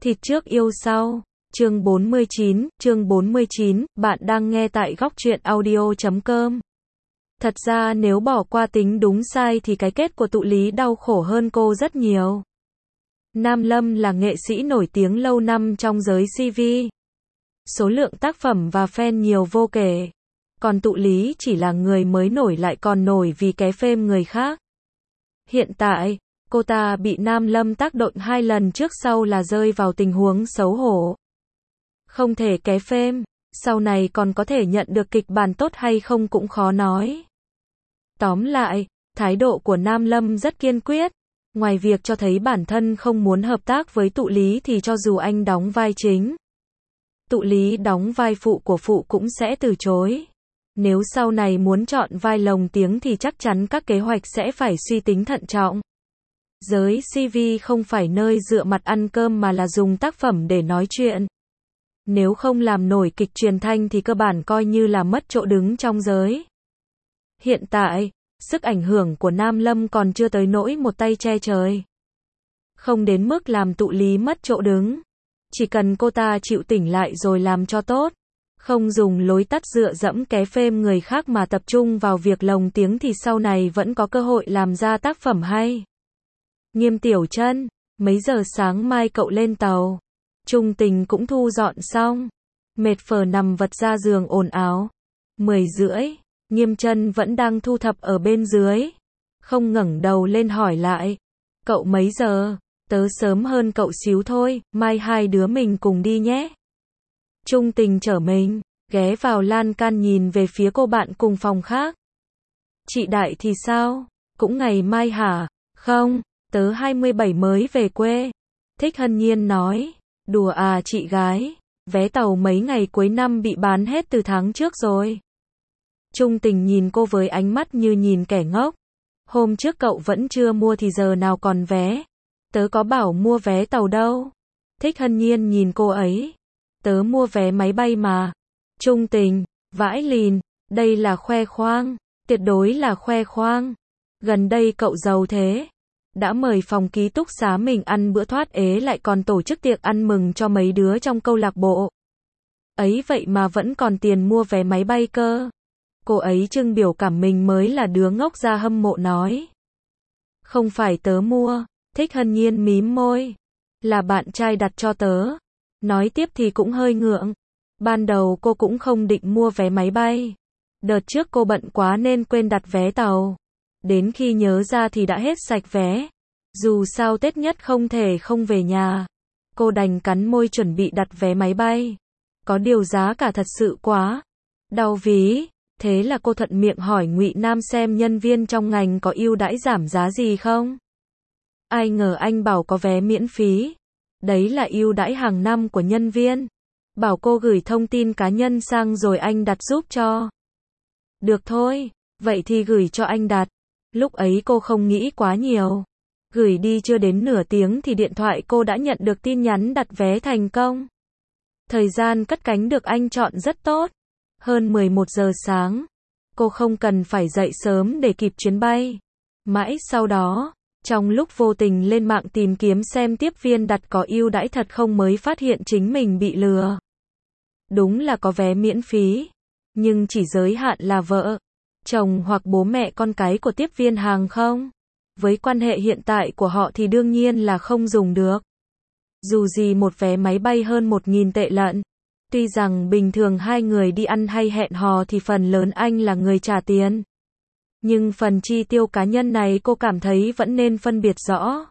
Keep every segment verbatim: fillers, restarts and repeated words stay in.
Thịt trước yêu sau. Chương bốn mươi chín, chương bốn mươi chín, bạn đang nghe tại góc truyện audio chấm com. Thật ra nếu bỏ qua tính đúng sai thì cái kết của tụ Lý đau khổ hơn cô rất nhiều. Nam Lâm là nghệ sĩ nổi tiếng lâu năm trong giới xê vê. Số lượng tác phẩm và fan nhiều vô kể. Còn tụ Lý chỉ là người mới nổi lại còn nổi vì ké phêm người khác. Hiện tại, cô ta bị Nam Lâm tác động hai lần trước sau là rơi vào tình huống xấu hổ. Không thể ké phêm, sau này còn có thể nhận được kịch bản tốt hay không cũng khó nói. Tóm lại, thái độ của Nam Lâm rất kiên quyết. Ngoài việc cho thấy bản thân không muốn hợp tác với tụ Lý thì cho dù anh đóng vai chính, tụ Lý đóng vai phụ của phụ cũng sẽ từ chối. Nếu sau này muốn chọn vai lồng tiếng thì chắc chắn các kế hoạch sẽ phải suy tính thận trọng. Giới xê vê không phải nơi dựa mặt ăn cơm mà là dùng tác phẩm để nói chuyện. Nếu không làm nổi kịch truyền thanh thì cơ bản coi như là mất chỗ đứng trong giới. Hiện tại, sức ảnh hưởng của Nam Lâm còn chưa tới nỗi một tay che trời. Không đến mức làm tụ Lý mất chỗ đứng. Chỉ cần cô ta chịu tỉnh lại rồi làm cho tốt. Không dùng lối tắt dựa dẫm ké phêm người khác mà tập trung vào việc lồng tiếng thì sau này vẫn có cơ hội làm ra tác phẩm hay. Nghiêm Tiểu Chân, mấy giờ sáng mai cậu lên tàu? Trung Tình cũng thu dọn xong. Mệt phờ nằm vật ra giường ồn ào. Mười rưỡi, Nghiêm Chân vẫn đang thu thập ở bên dưới. Không ngẩng đầu lên hỏi lại. Cậu mấy giờ? Tớ sớm hơn cậu xíu thôi, mai hai đứa mình cùng đi nhé. Trung Tình trở mình, ghé vào lan can nhìn về phía cô bạn cùng phòng khác. Chị Đại thì sao? Cũng ngày mai hả? Không, tớ hai mươi bảy mới về quê. Thích Hân Nhiên nói. Đùa à chị gái, vé tàu mấy ngày cuối năm bị bán hết từ tháng trước rồi. Trung Tình nhìn cô với ánh mắt như nhìn kẻ ngốc. Hôm trước cậu vẫn chưa mua thì giờ nào còn vé. Tớ có bảo mua vé tàu đâu. Thích Hân Nhiên nhìn cô ấy. Tớ mua vé máy bay mà. Trung Tình, vãi lìn, đây là khoe khoang, tuyệt đối là khoe khoang. Gần đây cậu giàu thế. Đã mời phòng ký túc xá mình ăn bữa thoát ế lại còn tổ chức tiệc ăn mừng cho mấy đứa trong câu lạc bộ. Ấy vậy mà vẫn còn tiền mua vé máy bay cơ. Cô ấy trưng biểu cảm mình mới là đứa ngốc ra hâm mộ nói. Không phải tớ mua, Thích Hân Nhiên mím môi. Là bạn trai đặt cho tớ. Nói tiếp thì cũng hơi ngượng. Ban đầu cô cũng không định mua vé máy bay. Đợt trước cô bận quá nên quên đặt vé tàu. Đến khi nhớ ra thì đã hết sạch vé. Dù sao Tết nhất không thể không về nhà. Cô đành cắn môi chuẩn bị đặt vé máy bay. Có điều giá cả thật sự quá đau ví. Thế là cô thuận miệng hỏi Ngụy Nam xem nhân viên trong ngành có ưu đãi giảm giá gì không. Ai ngờ anh bảo có vé miễn phí. Đấy là ưu đãi hàng năm của nhân viên. Bảo cô gửi thông tin cá nhân sang rồi anh đặt giúp cho. Được thôi, vậy thì gửi cho anh đặt. Lúc ấy cô không nghĩ quá nhiều. Gửi đi chưa đến nửa tiếng thì điện thoại cô đã nhận được tin nhắn đặt vé thành công. Thời gian cất cánh được anh chọn rất tốt. Hơn mười một giờ sáng. Cô không cần phải dậy sớm để kịp chuyến bay. Mãi sau đó, trong lúc vô tình lên mạng tìm kiếm xem tiếp viên đặt có ưu đãi thật không mới phát hiện chính mình bị lừa. Đúng là có vé miễn phí. Nhưng chỉ giới hạn là vợ, chồng hoặc bố mẹ con cái của tiếp viên hàng không. Với quan hệ hiện tại của họ thì đương nhiên là không dùng được. Dù gì một vé máy bay hơn một nghìn tệ lận. Tuy rằng bình thường hai người đi ăn hay hẹn hò thì phần lớn anh là người trả tiền. Nhưng phần chi tiêu cá nhân này cô cảm thấy vẫn nên phân biệt rõ.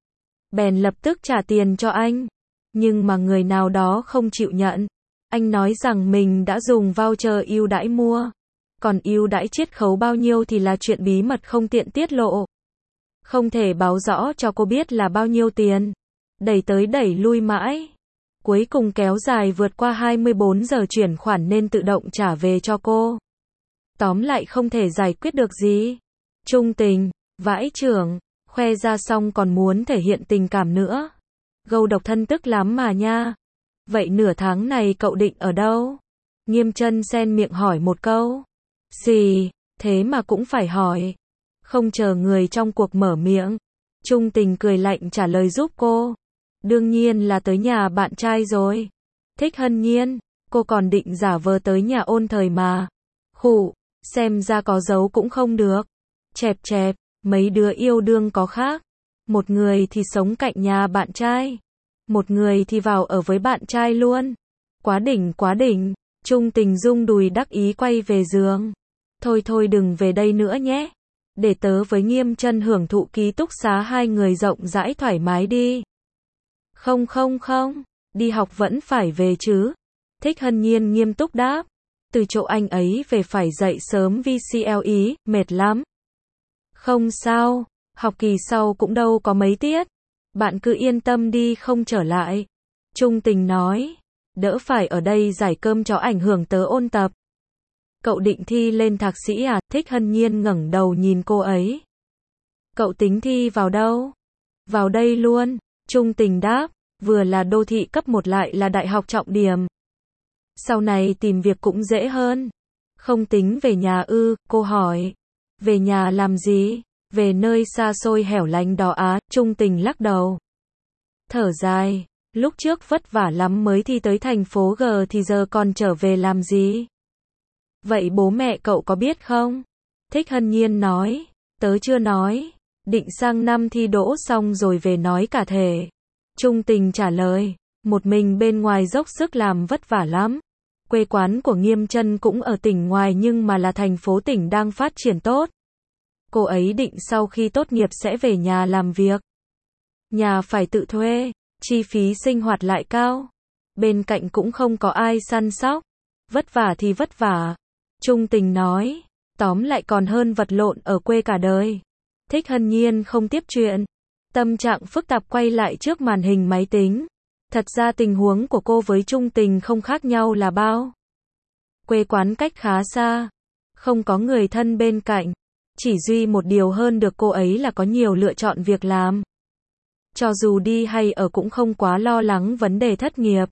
Bèn lập tức trả tiền cho anh. Nhưng mà người nào đó không chịu nhận. Anh nói rằng mình đã dùng voucher ưu đãi mua. Còn ưu đãi chiết khấu bao nhiêu thì là chuyện bí mật không tiện tiết lộ. Không thể báo rõ cho cô biết là bao nhiêu tiền. Đẩy tới đẩy lui mãi. Cuối cùng kéo dài vượt qua hai mươi bốn giờ chuyển khoản nên tự động trả về cho cô. Tóm lại không thể giải quyết được gì. Trung Tình, vãi chưởng, khoe ra xong còn muốn thể hiện tình cảm nữa. Gâu độc thân tức lắm mà nha. Vậy nửa tháng này cậu định ở đâu? Nghiêm Chân xen miệng hỏi một câu. Xì, thế mà cũng phải hỏi. Không chờ người trong cuộc mở miệng. Trung Tình cười lạnh trả lời giúp cô. Đương nhiên là tới nhà bạn trai rồi. Thích Hân Nhiên, cô còn định giả vờ tới nhà Ôn Thời mà. Khụ, xem ra có giấu cũng không được. Chẹp chẹp, mấy đứa yêu đương có khác. Một người thì sống cạnh nhà bạn trai. Một người thì vào ở với bạn trai luôn. Quá đỉnh quá đỉnh. Trung Tình rung đùi đắc ý quay về giường. Thôi thôi đừng về đây nữa nhé. Để tớ với Nghiêm Chân hưởng thụ ký túc xá hai người rộng rãi thoải mái đi. Không không không, đi học vẫn phải về chứ. Thích Hân Nhiên nghiêm túc đáp. Từ chỗ anh ấy về phải dậy sớm vê xê lờ ý, mệt lắm. Không sao, học kỳ sau cũng đâu có mấy tiết. Bạn cứ yên tâm đi không trở lại. Trung Tình nói, đỡ phải ở đây giải cơm cho ảnh hưởng tớ ôn tập. Cậu định thi lên thạc sĩ à? Thích Hân Nhiên ngẩng đầu nhìn cô ấy. Cậu tính thi vào đâu? Vào đây luôn, Trung Tình đáp, vừa là đô thị cấp một lại là đại học trọng điểm. Sau này tìm việc cũng dễ hơn. Không tính về nhà ư? Cô hỏi. Về nhà làm gì? Về nơi xa xôi hẻo lánh đó á? Trung Tình lắc đầu. Thở dài, lúc trước vất vả lắm mới thi tới thành phố G thì giờ còn trở về làm gì? Vậy bố mẹ cậu có biết không? Thích Hân Nhiên nói, tớ chưa nói, định sang năm thi đỗ xong rồi về nói cả thể. Trung Tình trả lời, một mình bên ngoài dốc sức làm vất vả lắm. Quê quán của Nghiêm Chân cũng ở tỉnh ngoài nhưng mà là thành phố tỉnh đang phát triển tốt. Cô ấy định sau khi tốt nghiệp sẽ về nhà làm việc. Nhà phải tự thuê, chi phí sinh hoạt lại cao. Bên cạnh cũng không có ai săn sóc. Vất vả thì vất vả. Trung Tình nói, tóm lại còn hơn vật lộn ở quê cả đời. Thích Hân Nhiên không tiếp chuyện. Tâm trạng phức tạp quay lại trước màn hình máy tính. Thật ra tình huống của cô với Trung Tình không khác nhau là bao. Quê quán cách khá xa. Không có người thân bên cạnh. Chỉ duy một điều hơn được cô ấy là có nhiều lựa chọn việc làm. Cho dù đi hay ở cũng không quá lo lắng vấn đề thất nghiệp.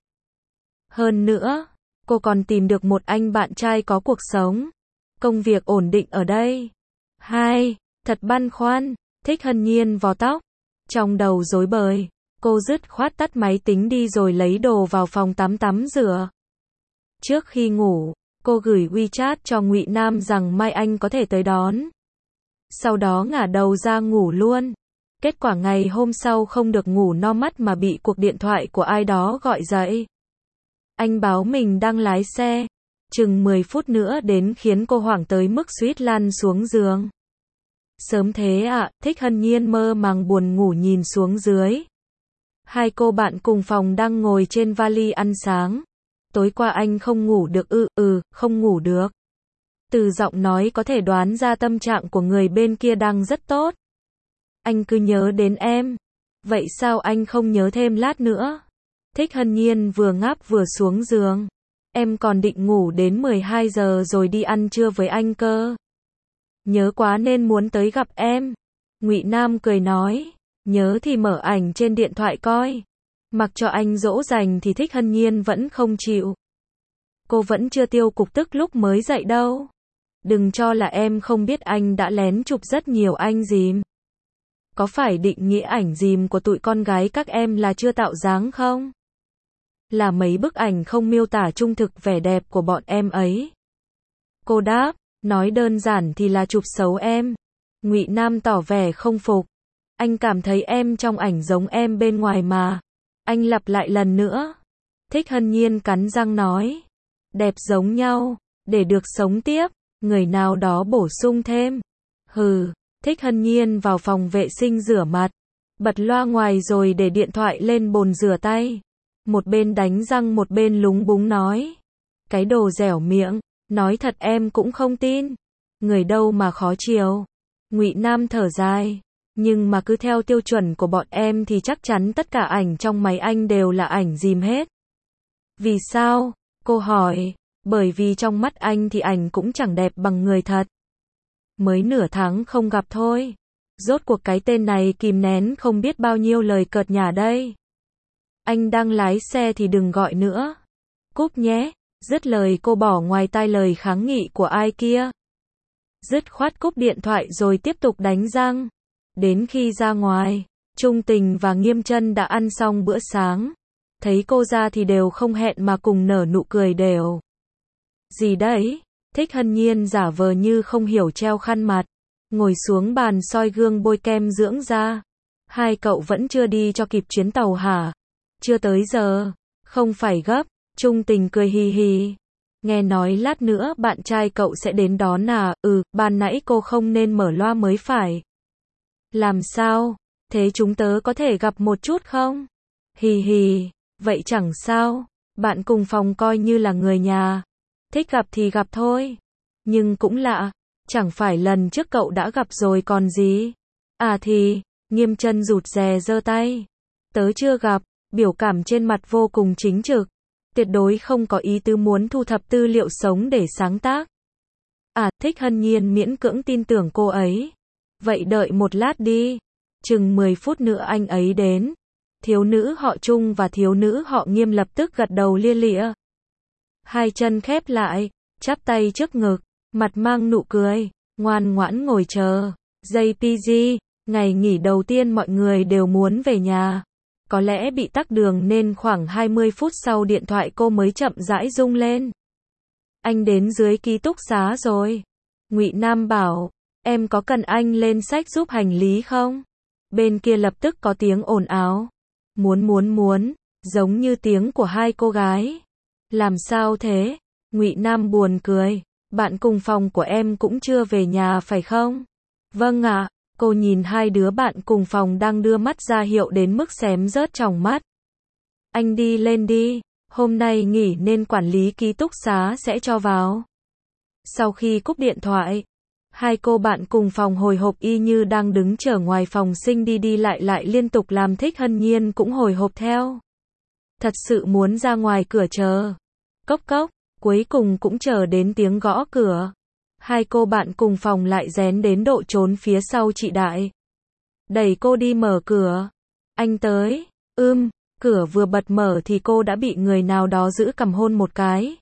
Hơn nữa, cô còn tìm được một anh bạn trai có cuộc sống, công việc ổn định ở đây. Hai, thật băn khoăn, Thích Hân Nhiên vò tóc. Trong đầu rối bời, cô dứt khoát tắt máy tính đi rồi lấy đồ vào phòng tắm tắm rửa. Trước khi ngủ, cô gửi WeChat cho Ngụy Nam rằng mai anh có thể tới đón. Sau đó ngả đầu ra ngủ luôn. Kết quả ngày hôm sau không được ngủ no mắt mà bị cuộc điện thoại của ai đó gọi dậy. Anh báo mình đang lái xe. Chừng mười phút nữa đến khiến cô hoảng tới mức suýt lăn xuống giường. Sớm thế ạ, à, Thích Hân Nhiên mơ màng buồn ngủ nhìn xuống dưới. Hai cô bạn cùng phòng đang ngồi trên vali ăn sáng. Tối qua anh không ngủ được ư, ừ, không ngủ được. Từ giọng nói có thể đoán ra tâm trạng của người bên kia đang rất tốt. Anh cứ nhớ đến em. Vậy sao anh không nhớ thêm lát nữa? Thích Hân Nhiên vừa ngáp vừa xuống giường. Em còn định ngủ đến mười hai giờ rồi đi ăn trưa với anh cơ. Nhớ quá nên muốn tới gặp em. Ngụy Nam cười nói, nhớ thì mở ảnh trên điện thoại coi. Mặc cho anh dỗ dành thì Thích Hân Nhiên vẫn không chịu. Cô vẫn chưa tiêu cục tức lúc mới dậy đâu. Đừng cho là em không biết anh đã lén chụp rất nhiều anh dìm. Có phải định nghĩa ảnh dìm của tụi con gái các em là chưa tạo dáng không? Là mấy bức ảnh không miêu tả trung thực vẻ đẹp của bọn em ấy. Cô đáp, nói đơn giản thì là chụp xấu em. Ngụy Nam tỏ vẻ không phục. Anh cảm thấy em trong ảnh giống em bên ngoài mà. Anh lặp lại lần nữa. Thích Hân Nhiên cắn răng nói. Đẹp giống nhau, để được sống tiếp. Người nào đó bổ sung thêm. Hừ, Thích Hân Nhiên vào phòng vệ sinh rửa mặt. Bật loa ngoài rồi để điện thoại lên bồn rửa tay. Một bên đánh răng một bên lúng búng nói. Cái đồ dẻo miệng, nói thật em cũng không tin. Người đâu mà khó chiều. Ngụy Nam thở dài. Nhưng mà cứ theo tiêu chuẩn của bọn em thì chắc chắn tất cả ảnh trong máy anh đều là ảnh dìm hết. Vì sao? Cô hỏi. Bởi vì trong mắt anh thì ảnh cũng chẳng đẹp bằng người thật. Mới nửa tháng không gặp thôi. Rốt cuộc cái tên này kìm nén không biết bao nhiêu lời cợt nhả đây. Anh đang lái xe thì đừng gọi nữa. Cúp nhé. Dứt lời cô bỏ ngoài tai lời kháng nghị của ai kia. Dứt khoát cúp điện thoại rồi tiếp tục đánh răng. Đến khi ra ngoài, Trung Tình và Nghiêm Chân đã ăn xong bữa sáng. Thấy cô ra thì đều không hẹn mà cùng nở nụ cười đều. Gì đấy? Thích Hân Nhiên giả vờ như không hiểu treo khăn mặt. Ngồi xuống bàn soi gương bôi kem dưỡng da. Hai cậu vẫn chưa đi cho kịp chuyến tàu hả? Chưa tới giờ. Không phải gấp. Trung Tình cười hì hì. Nghe nói lát nữa bạn trai cậu sẽ đến đón à? Ừ, ban nãy cô không nên mở loa mới phải. Làm sao? Thế chúng tớ có thể gặp một chút không? Hì hì. Vậy chẳng sao. Bạn cùng phòng coi như là người nhà. Thích gặp thì gặp thôi. Nhưng cũng lạ. Chẳng phải lần trước cậu đã gặp rồi còn gì? À thì, Nghiêm Chân rụt rè giơ tay. Tớ chưa gặp, biểu cảm trên mặt vô cùng chính trực. Tuyệt đối không có ý tứ muốn thu thập tư liệu sống để sáng tác. À, Thích Hân Nhiên miễn cưỡng tin tưởng cô ấy. Vậy đợi một lát đi. Chừng mười phút nữa anh ấy đến. Thiếu nữ họ Trung và thiếu nữ họ Nghiêm lập tức gật đầu lia lịa. Hai chân khép lại, chắp tay trước ngực, mặt mang nụ cười, ngoan ngoãn ngồi chờ. giây pê giê, ngày nghỉ đầu tiên mọi người đều muốn về nhà. Có lẽ bị tắc đường nên khoảng hai mươi phút sau điện thoại cô mới chậm rãi rung lên. Anh đến dưới ký túc xá rồi. Ngụy Nam bảo, em có cần anh lên xách giúp hành lý không? Bên kia lập tức có tiếng ồn ào. Muốn muốn muốn, giống như tiếng của hai cô gái. Làm sao thế? Ngụy Nam buồn cười. Bạn cùng phòng của em cũng chưa về nhà phải không? Vâng ạ. Cô nhìn hai đứa bạn cùng phòng đang đưa mắt ra hiệu đến mức xém rớt tròng mắt. Anh đi lên đi. Hôm nay nghỉ nên quản lý ký túc xá sẽ cho vào. Sau khi cúp điện thoại, hai cô bạn cùng phòng hồi hộp y như đang đứng chờ ngoài phòng sinh đi đi lại lại liên tục làm Thích Hân Nhiên cũng hồi hộp theo. Thật sự muốn ra ngoài cửa chờ. Cốc cốc, cuối cùng cũng chờ đến tiếng gõ cửa. Hai cô bạn cùng phòng lại rén đến độ trốn phía sau chị Đại. Đẩy cô đi mở cửa. Anh tới. Ưm, cửa vừa bật mở thì cô đã bị người nào đó giữ cầm hôn một cái.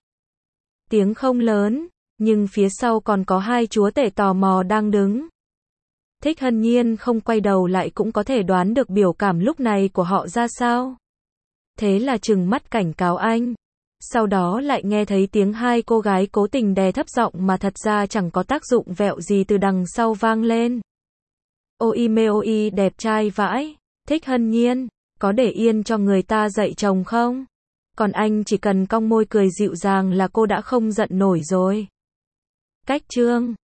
Tiếng không lớn, nhưng phía sau còn có hai chúa tể tò mò đang đứng. Thích Hân Nhiên không quay đầu lại cũng có thể đoán được biểu cảm lúc này của họ ra sao. Thế là trừng mắt cảnh cáo anh. Sau đó lại nghe thấy tiếng hai cô gái cố tình đè thấp giọng mà thật ra chẳng có tác dụng vẹo gì từ đằng sau vang lên. Ôi mê ôi đẹp trai vãi. Thích Hân Nhiên, có để yên cho người ta dạy chồng không? Còn anh chỉ cần cong môi cười dịu dàng là cô đã không giận nổi rồi. Cách chương